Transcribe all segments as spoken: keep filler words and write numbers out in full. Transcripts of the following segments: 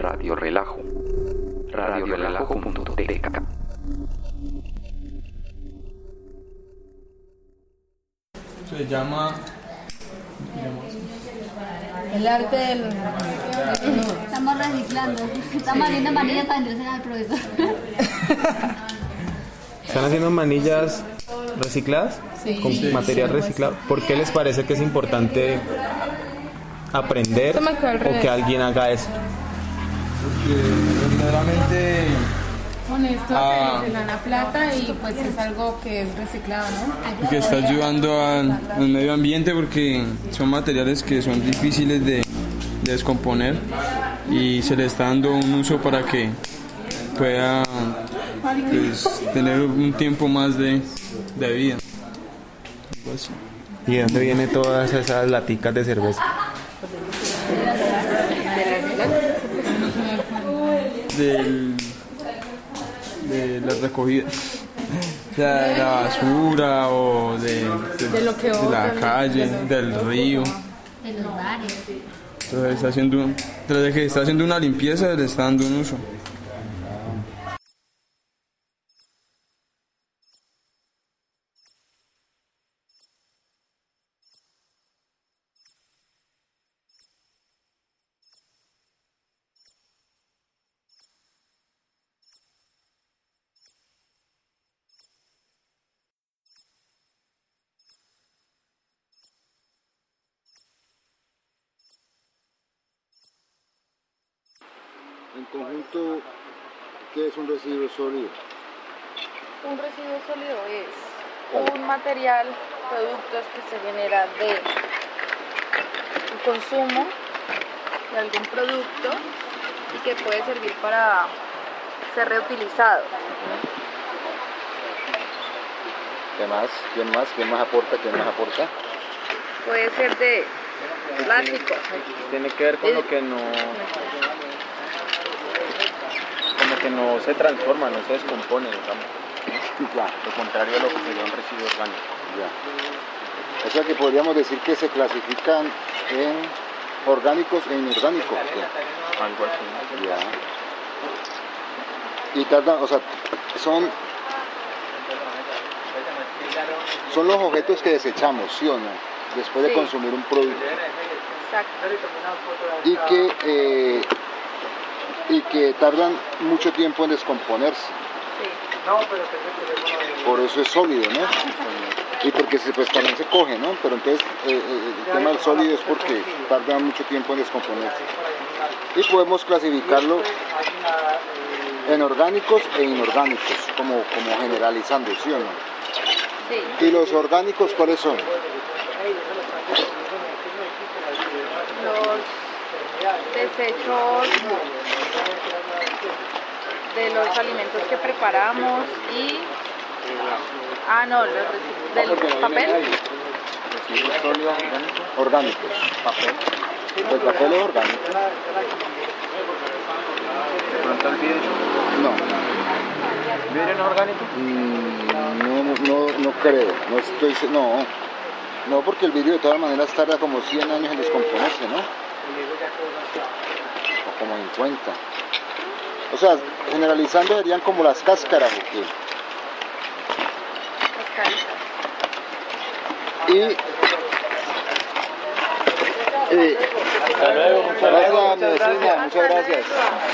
Radio Relajo. radio relajo punto t k. Se llama... El arte del... Estamos reciclando. Estamos haciendo manillas para venderse al profesor. ¿Están haciendo manillas recicladas? Sí. Con Sí, material sí, reciclado. ¿Por qué les parece que es importante aprender o que alguien haga esto? Porque verdaderamente... Con esto Ah. se, se gana plata y pues es algo que es reciclado, ¿no? que está ayudando al, al medio ambiente, porque son materiales que son difíciles de, de descomponer y se le está dando un uso para que pueda pues, tener un tiempo más de, de vida. Algo así. ¿Y de dónde vienen todas esas laticas de cerveza? Del, de la recogida, o sea, de la basura o de, de, De lo que de la botan, calle, de lo- del río. De los bares. Entonces está haciendo, tras de que está haciendo una limpieza, le está dando un uso. En conjunto, ¿qué es un residuo sólido? Un residuo sólido es un material, productos que se generan de el consumo de algún producto y que puede servir para ser reutilizado. ¿Qué más? ¿Quién más? ¿Quién más aporta? ¿Quién más aporta? Puede ser de plástico. Tiene que ver con lo que no, como que no se transforma, no se descompone, digamos. Ya, Lo contrario a lo que sería un residuo orgánico. ya. O sea que podríamos decir que se clasifican en orgánicos e inorgánicos. ¿Sí? Algo así. Ya. Y tardan, o sea, son, son los objetos que desechamos, ¿sí o no? Después de Sí. consumir un producto. Exacto. Y que, eh, y que tardan mucho tiempo en descomponerse. Sí. Por eso es sólido, ¿no? Y porque se, pues, también se coge, ¿no? Pero entonces eh, eh, el tema del sólido es porque tarda mucho tiempo en descomponerse. Y podemos clasificarlo en orgánicos e inorgánicos, como, como generalizando, ¿sí o no? Sí. ¿Y los orgánicos cuáles son? Los desechos de los alimentos que preparamos y ah no los resi- del papel. Residuo sólido orgánico, Orgánicos. papel. El papel es orgánico. De pronto el vidrio. No, ¿El vidrio no es orgánico? mm, no, no, no creo, no estoy, se- no, no porque el vidrio de todas maneras tarda como cien años en descomponerse, ¿no? O como cincuenta. O sea, generalizando serían como las cáscaras, ¿o qué? Y eh, gracias, mi vecina, muchas gracias.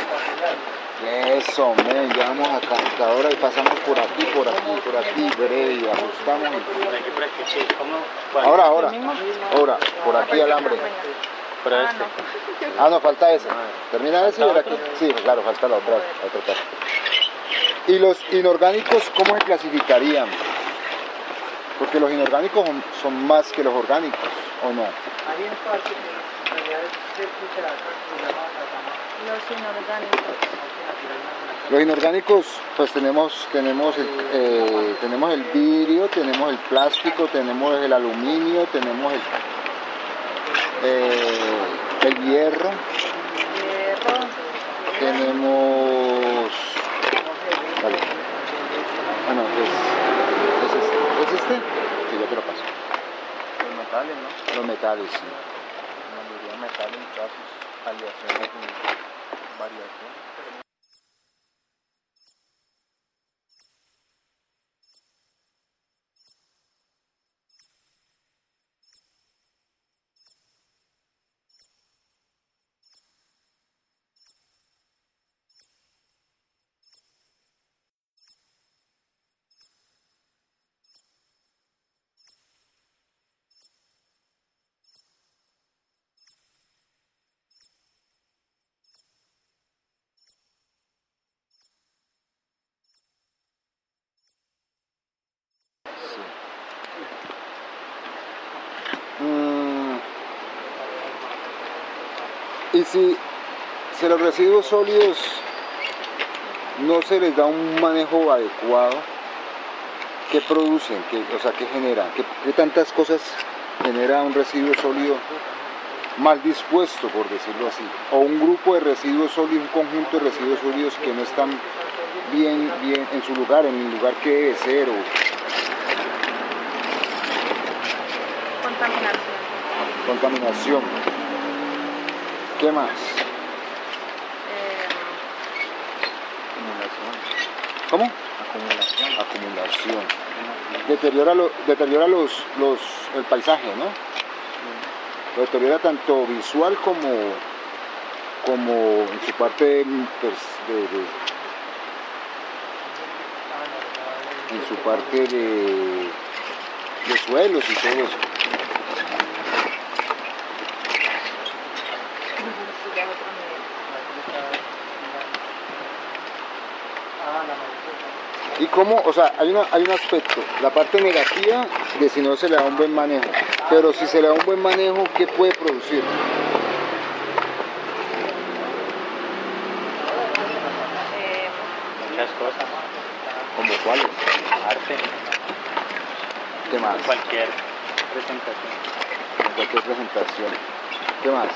Eso, men, llevamos acá ahora y pasamos por aquí, por aquí, por aquí, breve, y ajustamos. y- Ahora, ahora, ahora, por aquí alambre. Pero Ah, este. no. Ah, no, falta ese. Termina ese y ahora aquí. Sí, claro, falta la otra, la otra parte. ¿Y los inorgánicos cómo se clasificarían? Porque los inorgánicos son, son más que los orgánicos, ¿o no? Los inorgánicos. Los inorgánicos, pues tenemos, tenemos, el, eh, tenemos el vidrio, tenemos el plástico, tenemos el aluminio, tenemos el, eh, el hierro, Hierro. tenemos... Vale. Ah, no, es, es este. ¿Es este? Sí, ya te lo paso. Los metales, ¿no? Los metales, sí. La mayoría de metales y todas sus aleaciones. variación. Y si, si a los residuos sólidos no se les da un manejo adecuado, ¿qué producen? ¿Qué, o sea, ¿qué generan? ¿Qué, qué tantas cosas genera un residuo sólido mal dispuesto, por decirlo así? O un grupo de residuos sólidos, un conjunto de residuos sólidos que no están bien, bien en su lugar, en el lugar que debe ser. O... Contaminación. Contaminación. ¿Qué más? Eh, Acumulación. ¿Cómo? Acumulación. Acumulación. Deteriora, lo, deteriora los, los, el paisaje, ¿no? Lo deteriora tanto visual como, como en su parte de, de, de en su parte de, de suelos y todo eso. Y cómo, o sea, hay, una, hay un aspecto, la parte negativa de si no se le da un buen manejo, pero si se le da un buen manejo, ¿qué puede producir? eh, Muchas cosas. ¿Como cuáles? Arte. ¿Qué más? Cualquier presentación. Cualquier presentación. ¿Qué más?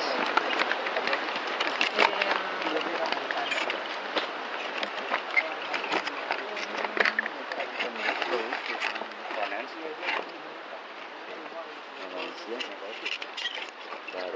Claro.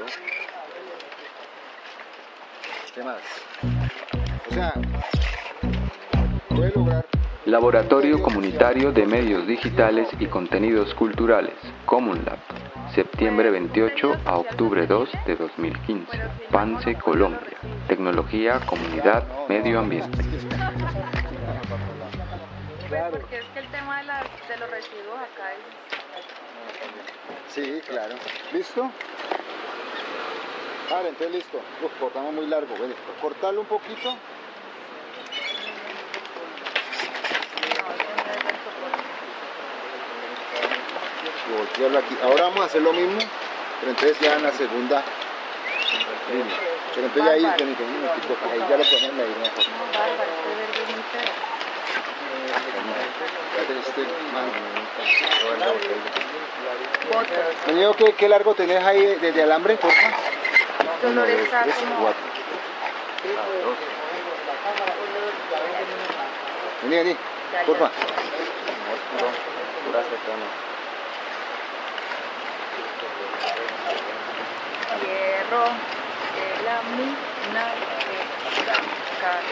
¿Qué más? O sea, puede lograr... Laboratorio Comunitario de Medios Digitales y Contenidos Culturales, CommunLab, septiembre veintiocho a octubre dos de dos mil quince, Pance, Colombia. Tecnología, comunidad, medio ambiente. pues porque es que el tema de, las, de los residuos acá es... Sí, claro. ¿Listo? Vale, entonces listo. Uf, cortamos muy largo. Ven, cortarlo un poquito. Y voltearlo aquí. Ahora vamos a hacer lo mismo, pero entonces ya en la segunda línea. Pero entonces ya ahí, ven, ven, un momentito, ahí ya lo podemos medir mejor. No, bárbaro, este verde es muy feo. Este man. Botas. Venido, ¿qué, ¿qué largo tenés ahí desde alambre, porfa? Dolores está Tres, como... cuatro. Vení, vení, porfa. Pura acetona. Hierro, de la mina, de la cara.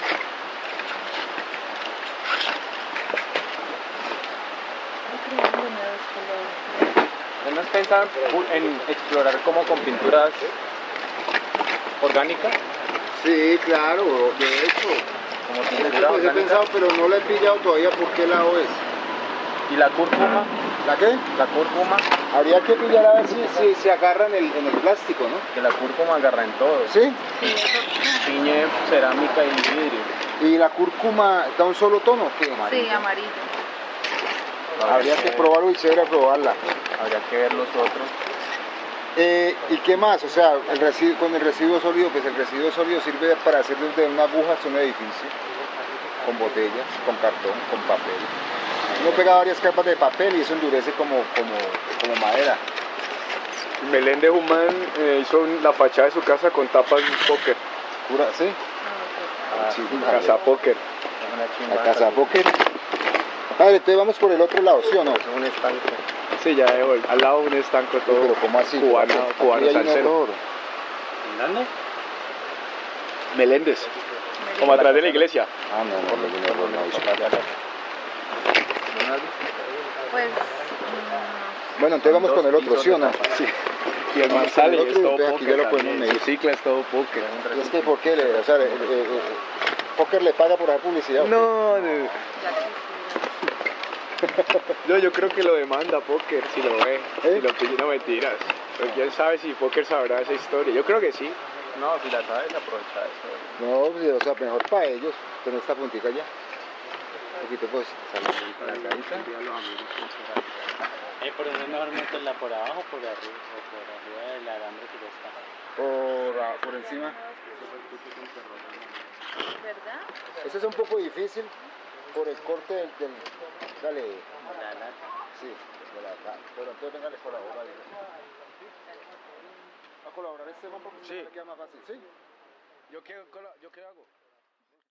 ¿No has pensado en explorar como con pinturas orgánicas? Sí, claro, de hecho. Como De pintura hecho, pues he orgánica. pensado, pero no le he pillado todavía por qué lado es. ¿Y la cúrcuma? ¿La qué? La cúrcuma, Habría que pillar a ver si, si se agarra en el, en el plástico, ¿no? que la cúrcuma agarra en todo. ¿Sí? Tiñe cerámica y vidrio. ¿Y la cúrcuma da un solo tono o qué? Sí, amarillo. Habría que probarlo y chévere probarla. Habría que ver los otros. Eh, ¿Y qué más? O sea, el residuo, con el residuo sólido, pues el residuo sólido sirve para hacer desde una aguja hasta un edificio, con botellas, con cartón, con papel. Uno pega varias capas de papel y eso endurece como, como, como madera. Meléndez Humán eh, hizo la fachada de su casa con tapas de póker. Pura, ¿sí? Ah, Sí, La casa póker. es una chimba. La casa póker. Vale, entonces vamos por el otro lado, ¿sí o no? Es un estanque. Sí, ya de vol- al lado un estanco todo Pero ¿cómo así? cubano, Aquí cubano hay un salsero. error. ¿En dónde? Meléndez. Como atrás de la iglesia. Ah, no, no, no, no, no, no. Pues. Bueno, entonces vamos con el otro, ¿sí o no? Sí. Y el Vamos man sale con y el es otro, todo entonces aquí ya lo póker. podemos también. medir. Su cicla es todo póker. Y es que ¿por qué? Le, o sea, eh, eh, eh, ¿Póker le paga por hacer publicidad? ¿o qué? No, no. No, yo creo que lo demanda póker, si lo ve, ¿Eh? si lo pide, no mentiras. Pero quién sabe si póker sabrá esa historia. Yo creo que sí. No, si la sabes, aprovecha eso. No, pues, o sea, mejor para ellos tener esta puntica ya. Un poquito pues salir para la carita. Eh, por eso es mejor meterla por abajo o por arriba, o por arriba del alambre que ya está. Por, ah, por encima. ¿Verdad? Eso es un poco difícil por el corte del... del dale. La lata. Sí, de la lata. Pero entonces venga, le colabora. ¿Va a colaborar este man porque Sí. le queda más fácil? Sí. ¿Yo qué, yo qué hago?